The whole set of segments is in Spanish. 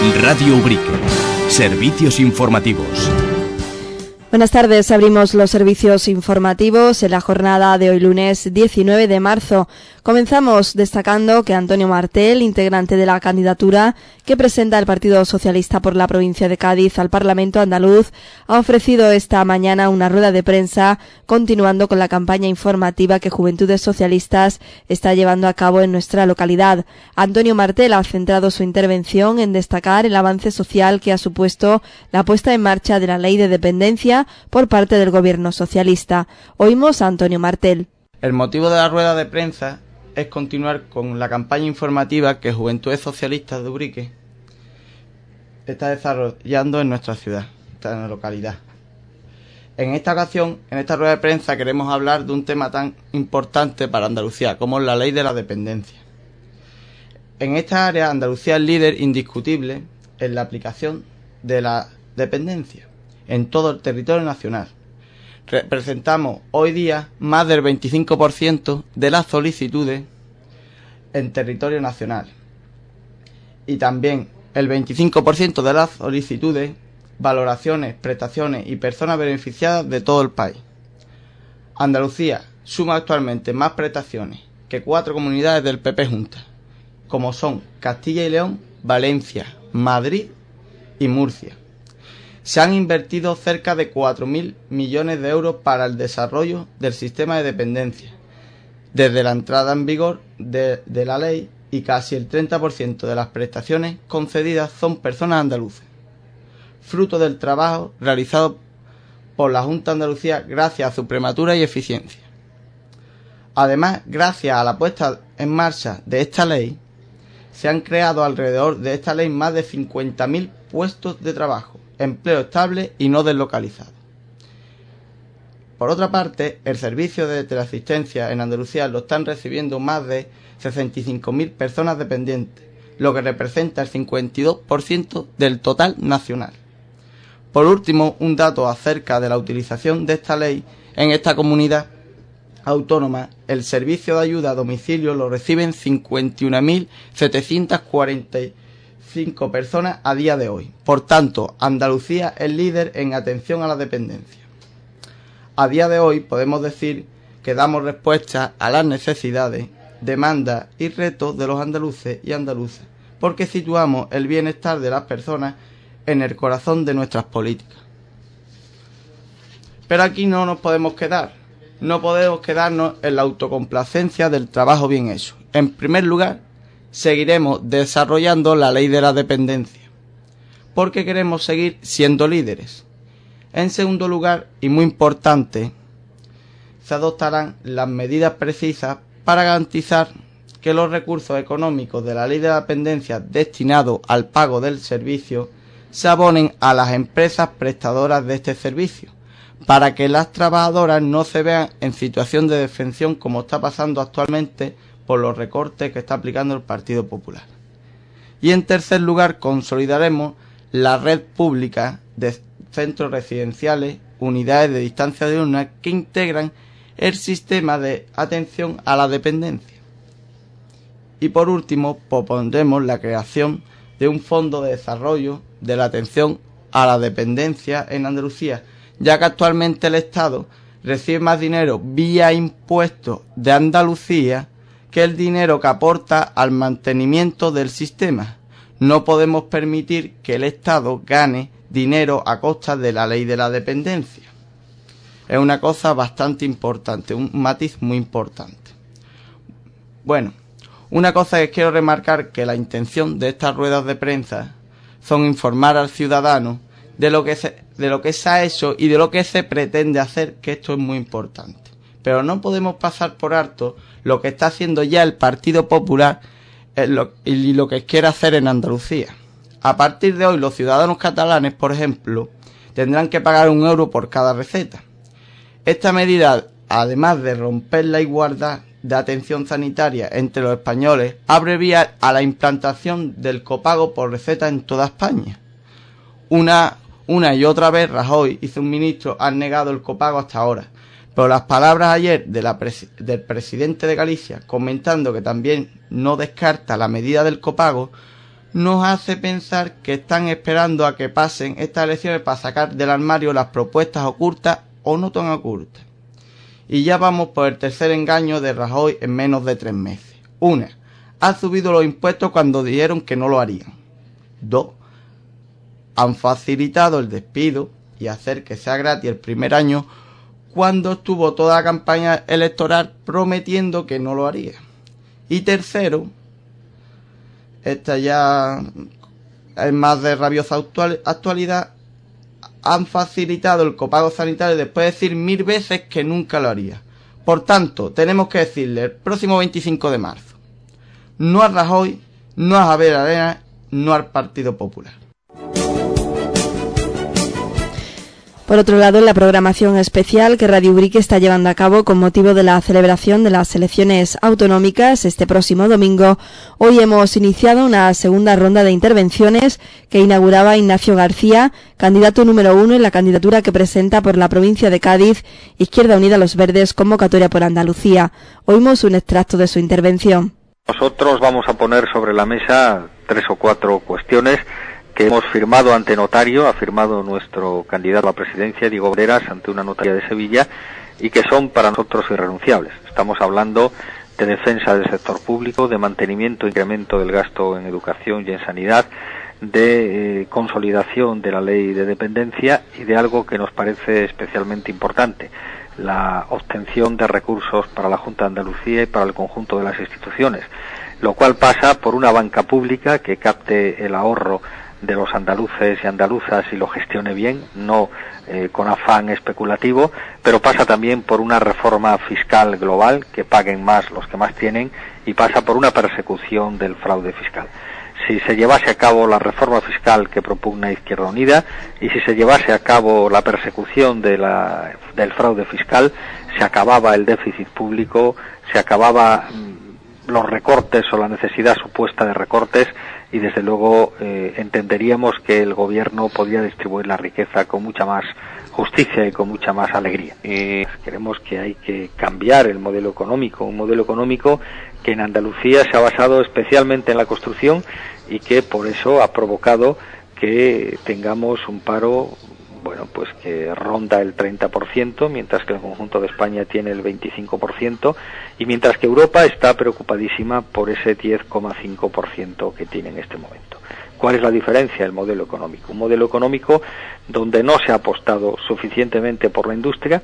Radio Ubrique. Servicios informativos. Buenas tardes, abrimos los servicios informativos en la jornada de hoy lunes 19 de marzo. Comenzamos destacando que Antonio Martel, integrante de la candidatura que presenta el Partido Socialista por la provincia de Cádiz al Parlamento andaluz, ha ofrecido esta mañana una rueda de prensa continuando con la campaña informativa que Juventudes Socialistas está llevando a cabo en nuestra localidad. Antonio Martel ha centrado su intervención en destacar el avance social que ha supuesto la puesta en marcha de la Ley de Dependencia por parte del Gobierno socialista. Oímos a Antonio Martel. El motivo de la rueda de prensa es continuar con la campaña informativa que Juventudes Socialistas de Ubrique está desarrollando en nuestra ciudad, en la localidad. En esta ocasión, en esta rueda de prensa, queremos hablar de un tema tan importante para Andalucía como es la Ley de la Dependencia. En esta área, Andalucía es líder indiscutible en la aplicación de la dependencia en todo el territorio nacional. Representamos hoy día más del 25% de las solicitudes en territorio nacional y también el 25% de las solicitudes, valoraciones, prestaciones y personas beneficiadas de todo el país. Andalucía suma actualmente más prestaciones que 4 comunidades del PP juntas, como son Castilla y León, Valencia, Madrid y Murcia. Se han invertido cerca de 4.000 millones de euros para el desarrollo del sistema de dependencia, desde la entrada en vigor de la ley, y casi el 30% de las prestaciones concedidas son personas andaluzas, fruto del trabajo realizado por la Junta de Andalucía gracias a su premura y eficiencia. Además, gracias a la puesta en marcha de esta ley, se han creado alrededor de esta ley más de 50.000 puestos de trabajo, empleo estable y no deslocalizado. Por otra parte, el servicio de teleasistencia en Andalucía lo están recibiendo más de 65.000 personas dependientes, lo que representa el 52% del total nacional. Por último, un dato acerca de la utilización de esta ley en esta comunidad autónoma: el servicio de ayuda a domicilio lo reciben 51.745 personas a día de hoy. Por tanto, Andalucía es líder en atención a la dependencia. A día de hoy podemos decir que damos respuesta a las necesidades, demandas y retos de los andaluces y andaluzas, porque situamos el bienestar de las personas en el corazón de nuestras políticas. Pero aquí no nos podemos quedar. No podemos quedarnos en la autocomplacencia del trabajo bien hecho. En primer lugar, seguiremos desarrollando la ley de la dependencia, porque queremos seguir siendo líderes. En segundo lugar, y muy importante, se adoptarán las medidas precisas para garantizar que los recursos económicos de la ley de la dependencia destinados al pago del servicio se abonen a las empresas prestadoras de este servicio, para que las trabajadoras no se vean en situación de defensión como está pasando actualmente por los recortes que está aplicando el Partido Popular. Y en tercer lugar, consolidaremos la red pública de centros residenciales, unidades de distancia diurna que integran el sistema de atención a la dependencia. Y por último, propondremos la creación de un fondo de desarrollo de la atención a la dependencia en Andalucía, ya que actualmente el Estado recibe más dinero vía impuestos de Andalucía que el dinero que aporta al mantenimiento del sistema. No podemos permitir que el Estado gane dinero a costa de la ley de la dependencia. Es una cosa bastante importante, un matiz muy importante. Bueno, una cosa que quiero remarcar, que la intención de estas ruedas de prensa son informar al ciudadano de lo que se ha hecho y de lo que se pretende hacer, que esto es muy importante. Pero no podemos pasar por alto lo que está haciendo ya el Partido Popular y lo que quiere hacer en Andalucía. A partir de hoy, los ciudadanos catalanes, por ejemplo, tendrán que pagar 1 euro por cada receta. Esta medida, además de romper la igualdad de atención sanitaria entre los españoles, abre vía a la implantación del copago por receta en toda España. Una y otra vez Rajoy y sus ministros han negado el copago hasta ahora, pero las palabras ayer del presidente de Galicia, comentando que también no descarta la medida del copago, nos hace pensar que están esperando a que pasen estas elecciones para sacar del armario las propuestas ocultas o no tan ocultas. Y ya vamos por el tercer engaño de Rajoy en menos de 3 meses. 1. Ha subido los impuestos cuando dijeron que no lo harían. 2. Han facilitado el despido y hacer que sea gratis el primer año cuando estuvo toda la campaña electoral prometiendo que no lo haría. Y tercero, esta ya es más de rabiosa actualidad, han facilitado el copago sanitario después de decir 1000 veces que nunca lo haría. Por tanto, tenemos que decirle el próximo 25 de marzo, no a Rajoy, no a Javier Arenas, no al Partido Popular. Por otro lado, en la programación especial que Radio Ubrique está llevando a cabo con motivo de la celebración de las elecciones autonómicas este próximo domingo, hoy hemos iniciado una segunda ronda de intervenciones que inauguraba Ignacio García, candidato número 1 en la candidatura que presenta por la provincia de Cádiz, Izquierda Unida Los Verdes, convocatoria por Andalucía. Oímos un extracto de su intervención. Nosotros vamos a poner sobre la mesa 3 o 4 cuestiones que hemos firmado ante notario, ha firmado nuestro candidato a la presidencia, Diego Breras, ante una notaría de Sevilla, y que son para nosotros irrenunciables. Estamos hablando de defensa del sector público, de mantenimiento e incremento del gasto en educación y en sanidad, de consolidación de la ley de dependencia y de algo que nos parece especialmente importante, la obtención de recursos para la Junta de Andalucía y para el conjunto de las instituciones, lo cual pasa por una banca pública que capte el ahorro de los andaluces y andaluzas y lo gestione bien, no con afán especulativo, pero pasa también por una reforma fiscal global, que paguen más los que más tienen, y pasa por una persecución del fraude fiscal. Si se llevase a cabo la reforma fiscal que propugna Izquierda Unida y si se llevase a cabo la persecución del fraude fiscal, se acababa el déficit público, se acababa los recortes o la necesidad supuesta de recortes, y desde luego entenderíamos que el gobierno podría distribuir la riqueza con mucha más justicia y con mucha más alegría. Creemos que hay que cambiar el modelo económico, un modelo económico que en Andalucía se ha basado especialmente en la construcción y que por eso ha provocado que tengamos un paro, bueno, pues que ronda el 30%, mientras que el conjunto de España tiene el 25%, y mientras que Europa está preocupadísima por ese 10,5% que tiene en este momento. ¿Cuál es la diferencia? El modelo económico. Un modelo económico donde no se ha apostado suficientemente por la industria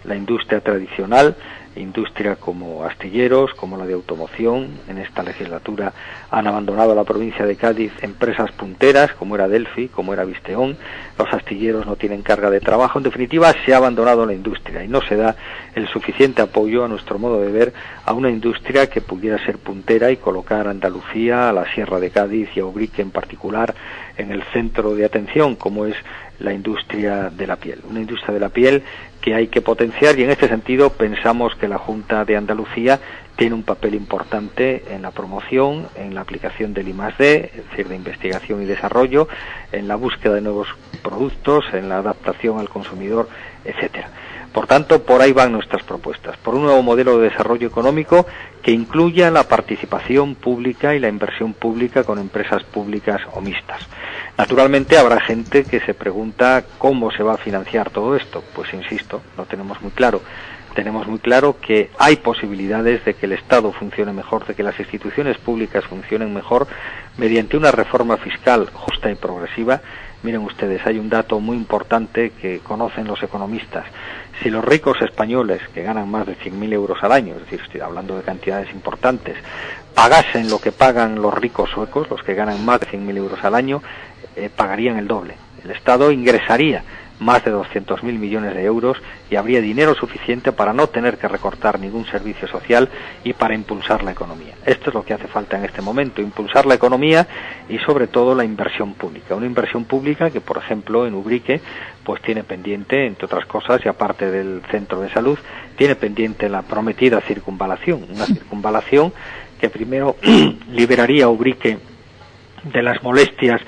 tradicional, industria como astilleros, como la de automoción. En esta legislatura han abandonado la provincia de Cádiz empresas punteras, como era Delphi, como era Visteón. Los astilleros no tienen carga de trabajo. En definitiva, se ha abandonado la industria y no se da el suficiente apoyo, a nuestro modo de ver, a una industria que pudiera ser puntera y colocar a Andalucía, a la Sierra de Cádiz y a Ubrique en particular en el centro de atención, como es la industria de la piel. Una industria de la piel que hay que potenciar, y en este sentido pensamos que la Junta de Andalucía tiene un papel importante en la promoción, en la aplicación del I+D, es decir, de investigación y desarrollo, en la búsqueda de nuevos productos, en la adaptación al consumidor, etcétera. Por tanto, por ahí van nuestras propuestas, por un nuevo modelo de desarrollo económico que incluya la participación pública y la inversión pública con empresas públicas o mixtas. Naturalmente habrá gente que se pregunta cómo se va a financiar todo esto. Pues insisto, lo tenemos muy claro. Tenemos muy claro que hay posibilidades de que el Estado funcione mejor, de que las instituciones públicas funcionen mejor mediante una reforma fiscal justa y progresiva. Miren ustedes, hay un dato muy importante que conocen los economistas. Si los ricos españoles, que ganan más de 100.000 euros al año, es decir, estoy hablando de cantidades importantes, pagasen lo que pagan los ricos suecos, los que ganan más de 100.000 euros al año, pagarían el doble. El Estado ingresaría más de 200.000 millones de euros y habría dinero suficiente para no tener que recortar ningún servicio social y para impulsar la economía. Esto es lo que hace falta en este momento, impulsar la economía y sobre todo la inversión pública. Una inversión pública que, por ejemplo, en Ubrique, pues tiene pendiente, entre otras cosas, y aparte del centro de salud, tiene pendiente la prometida circunvalación. Una circunvalación que primero liberaría a Ubrique de las molestias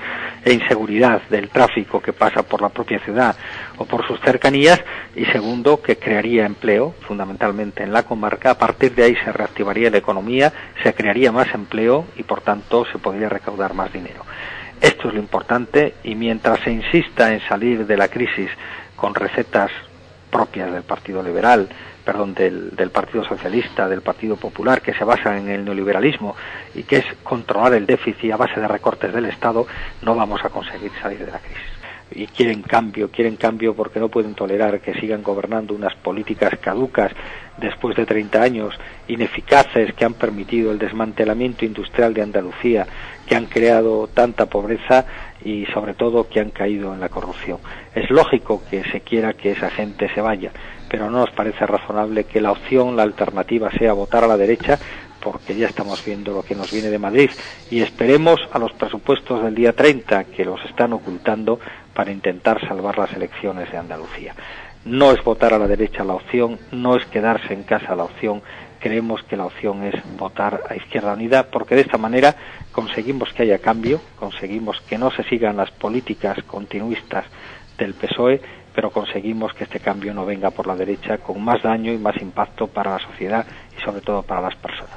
e inseguridad del tráfico que pasa por la propia ciudad o por sus cercanías, y segundo, que crearía empleo, fundamentalmente en la comarca. A partir de ahí se reactivaría la economía, se crearía más empleo y por tanto se podría recaudar más dinero. Esto es lo importante, y mientras se insista en salir de la crisis con recetas propias del Partido Liberal, del Partido Socialista, del Partido Popular, que se basan en el neoliberalismo y que es controlar el déficit a base de recortes del Estado, no vamos a conseguir salir de la crisis. Y quieren cambio porque no pueden tolerar que sigan gobernando unas políticas caducas después de 30 años, ineficaces, que han permitido el desmantelamiento industrial de Andalucía, que han creado tanta pobreza y sobre todo que han caído en la corrupción. Es lógico que se quiera que esa gente se vaya, pero no nos parece razonable que la opción, la alternativa sea votar a la derecha, porque ya estamos viendo lo que nos viene de Madrid, y esperemos a los presupuestos del día 30, que los están ocultando, para intentar salvar las elecciones de Andalucía. No es votar a la derecha la opción, no es quedarse en casa la opción. Creemos que la opción es votar a Izquierda Unida, porque de esta manera conseguimos que haya cambio, conseguimos que no se sigan las políticas continuistas del PSOE, pero conseguimos que este cambio no venga por la derecha, con más daño y más impacto para la sociedad y sobre todo para las personas.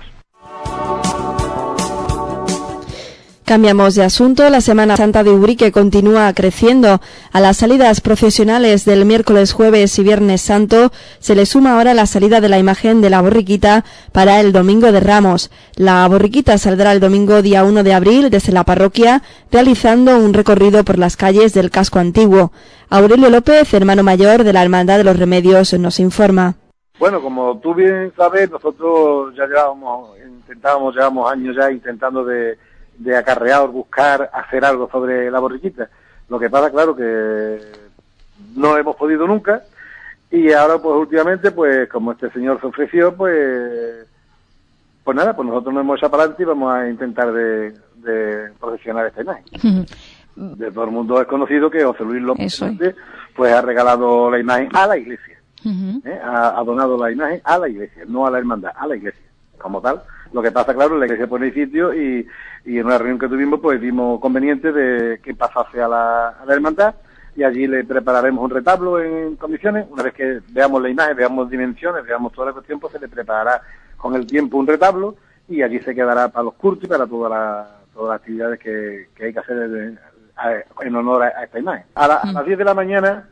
Cambiamos de asunto. La Semana Santa de Ubrique continúa creciendo. A las salidas procesionales del miércoles, jueves y viernes santo se le suma ahora la salida de la imagen de la borriquita para el Domingo de Ramos. La borriquita saldrá el domingo día 1 de abril desde la parroquia, realizando un recorrido por las calles del casco antiguo. Aurelio López, hermano mayor de la Hermandad de los Remedios, nos informa. Bueno, como tú bien sabes, nosotros ya llevamos años ya intentando de acarrear, buscar, hacer algo sobre la borriquita. Lo que pasa, claro, que no hemos podido nunca, y ahora pues últimamente, pues como este señor se ofreció, pues nada, pues nosotros nos hemos echado para adelante y vamos a intentar de procesionar esta imagen. De todo el mundo es conocido que José Luis López pues ha regalado la imagen a la iglesia. Ha donado la imagen a la iglesia, no a la hermandad, a la iglesia como tal. Lo que pasa, claro, la iglesia pone sitio, y en una reunión que tuvimos, pues vimos conveniente de que pasase a la hermandad, y allí le prepararemos un retablo en condiciones. Una vez que veamos la imagen, veamos dimensiones, veamos toda la cuestión, pues se le preparará con el tiempo un retablo, y allí se quedará para los cultos y para todas las actividades que hay que hacer en honor a esta imagen. A las 10 de la mañana,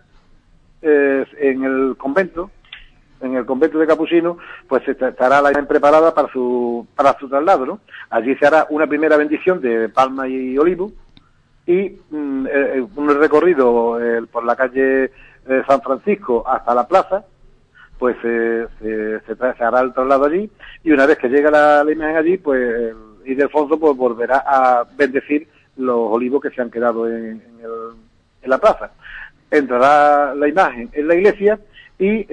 en el convento de Capuchinos, pues estará la imagen preparada para su traslado, ¿no? Allí se hará una primera bendición de palma y olivo, y un recorrido por la calle San Francisco hasta la plaza, pues se hará el traslado allí, y una vez que llega la imagen allí, pues Ildefonso pues volverá a bendecir los olivos que se han quedado en la plaza. Entrará la imagen en la iglesia, y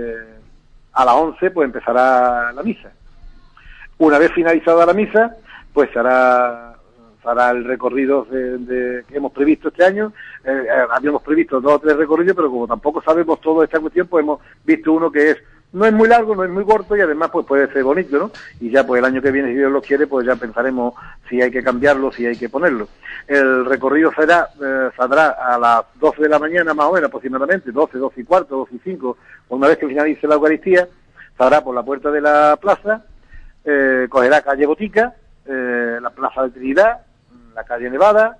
a las 11 pues empezará la misa. Una vez finalizada la misa, pues se hará el recorrido que hemos previsto este año. Habíamos previsto 2 o 3 recorridos, pero como tampoco sabemos toda esta cuestión, pues hemos visto uno que no es muy largo, no es muy corto, y además pues puede ser bonito, ¿no? Y ya pues el año que viene, si Dios lo quiere, pues ya pensaremos si hay que cambiarlo, si hay que ponerlo. El recorrido saldrá a las 12 de la mañana, más o menos, aproximadamente, 12 y cuarto, 12 y 5, una vez que finalice la Eucaristía, saldrá por la puerta de la plaza, cogerá calle Botica, la Plaza de Trinidad, la calle Nevada,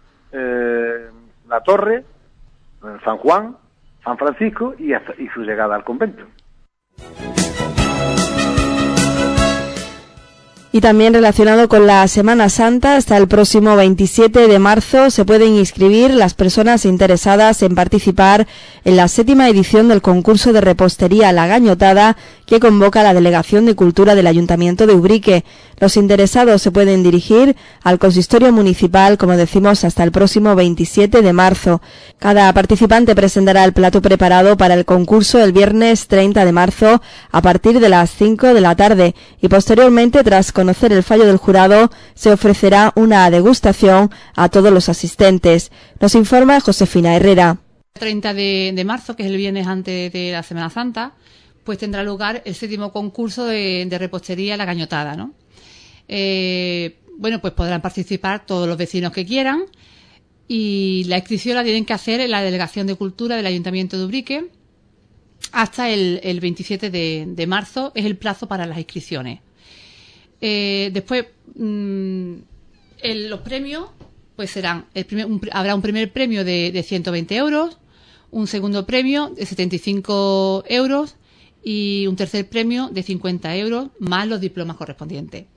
la Torre, San Juan, San Francisco, y su llegada al convento. Y también relacionado con la Semana Santa, hasta el próximo 27 de marzo se pueden inscribir las personas interesadas en participar en la 7ª edición del concurso de repostería La Gañotada, que convoca la Delegación de Cultura del Ayuntamiento de Ubrique. Los interesados se pueden dirigir al consistorio municipal, como decimos, hasta el próximo 27 de marzo. Cada participante presentará el plato preparado para el concurso el viernes 30 de marzo a partir de las 5 de la tarde, y posteriormente, tras conocer el fallo del jurado, se ofrecerá una degustación a todos los asistentes. Nos informa Josefina Herrera. El 30 de marzo, que es el viernes antes de la Semana Santa, pues tendrá lugar el 7º concurso de repostería La Gañotada, ¿no? Bueno, pues podrán participar todos los vecinos que quieran. y la inscripción la tienen que hacer en la Delegación de Cultura del Ayuntamiento de Ubrique hasta el 27 de marzo, es el plazo para las inscripciones. Después, los premios pues serán, habrá un primer premio de 120 euros, un segundo premio de 75 euros y un tercer premio de 50 euros, más los diplomas correspondientes.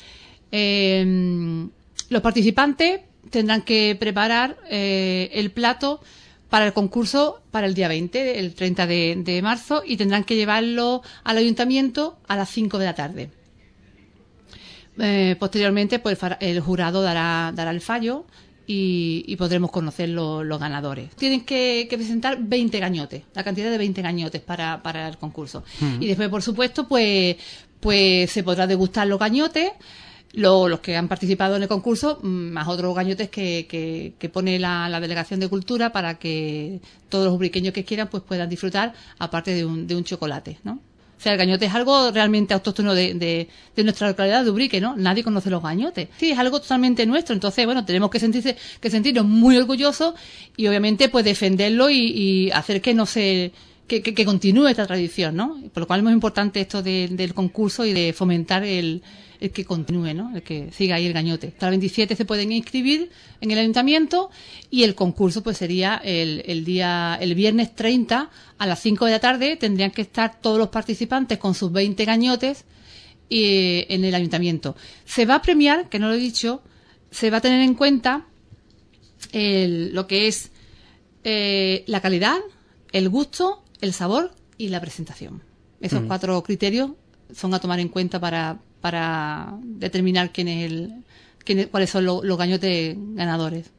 Los participantes tendrán que preparar el plato para el concurso para el día 20, el 30 de marzo, y tendrán que llevarlo al ayuntamiento a las 5 de la tarde. Posteriormente, pues el jurado dará el fallo y podremos conocer los ganadores. Tienen que presentar 20 gañotes, la cantidad de 20 gañotes para el concurso. Y después, por supuesto, pues se podrá degustar los gañotes, los que han participado en el concurso, más otros gañotes que pone la Delegación de Cultura para que todos los ubriqueños que quieran pues puedan disfrutar, aparte de un chocolate, ¿no? O sea, el gañote es algo realmente autóctono de nuestra localidad de Ubrique, ¿no? Nadie conoce los gañotes. Sí, es algo totalmente nuestro. Entonces, bueno, tenemos que sentirnos muy orgullosos y obviamente pues defenderlo y hacer que no se que continúe esta tradición, ¿no? Por lo cual es muy importante esto del concurso y de fomentar el que continúe, ¿no? El que siga ahí el gañote. Hasta el 27 se pueden inscribir en el ayuntamiento y el concurso pues sería el viernes 30 a las 5 de la tarde. Tendrían que estar todos los participantes con sus 20 gañotes en el ayuntamiento. Se va a premiar, que no lo he dicho, se va a tener en cuenta lo que es la calidad, el gusto, el sabor y la presentación. Esos 4 criterios son a tomar en cuenta para determinar cuáles son los gañotes ganadores.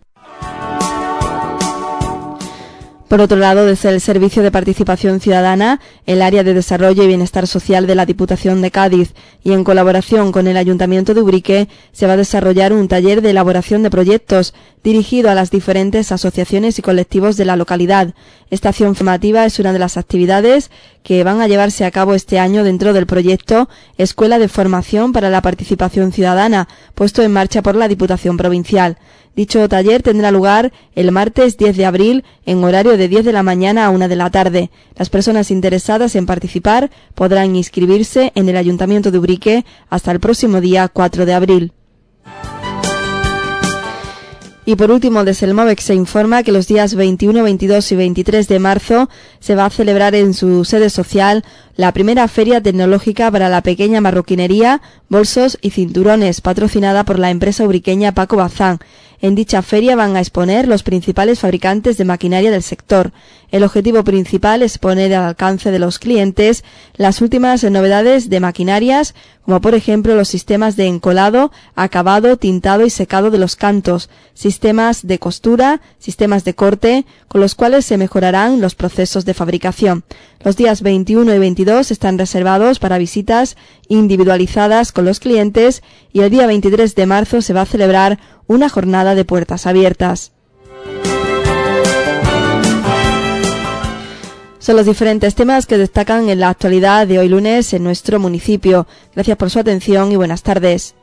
Por otro lado, desde el Servicio de Participación Ciudadana, el Área de Desarrollo y Bienestar Social de la Diputación de Cádiz y en colaboración con el Ayuntamiento de Ubrique, se va a desarrollar un taller de elaboración de proyectos dirigido a las diferentes asociaciones y colectivos de la localidad. Esta acción formativa es una de las actividades que van a llevarse a cabo este año dentro del proyecto Escuela de Formación para la Participación Ciudadana, puesto en marcha por la Diputación Provincial. Dicho taller tendrá lugar el martes 10 de abril en horario de 10 de la mañana a 1 de la tarde. Las personas interesadas en participar podrán inscribirse en el Ayuntamiento de Ubrique hasta el próximo día 4 de abril. Y por último, desde el MOVEX se informa que los días 21, 22 y 23 de marzo se va a celebrar en su sede social la primera feria tecnológica para la pequeña marroquinería, bolsos y cinturones, patrocinada por la empresa ubriqueña Paco Bazán. En dicha feria van a exponer los principales fabricantes de maquinaria del sector. El objetivo principal es poner al alcance de los clientes las últimas novedades de maquinarias, como por ejemplo los sistemas de encolado, acabado, tintado y secado de los cantos, sistemas de costura, sistemas de corte, con los cuales se mejorarán los procesos de fabricación. Los días 21 y 22 están reservados para visitas individualizadas con los clientes y el día 23 de marzo se va a celebrar una jornada de puertas abiertas. Son los diferentes temas que destacan en la actualidad de hoy lunes en nuestro municipio. Gracias por su atención y buenas tardes.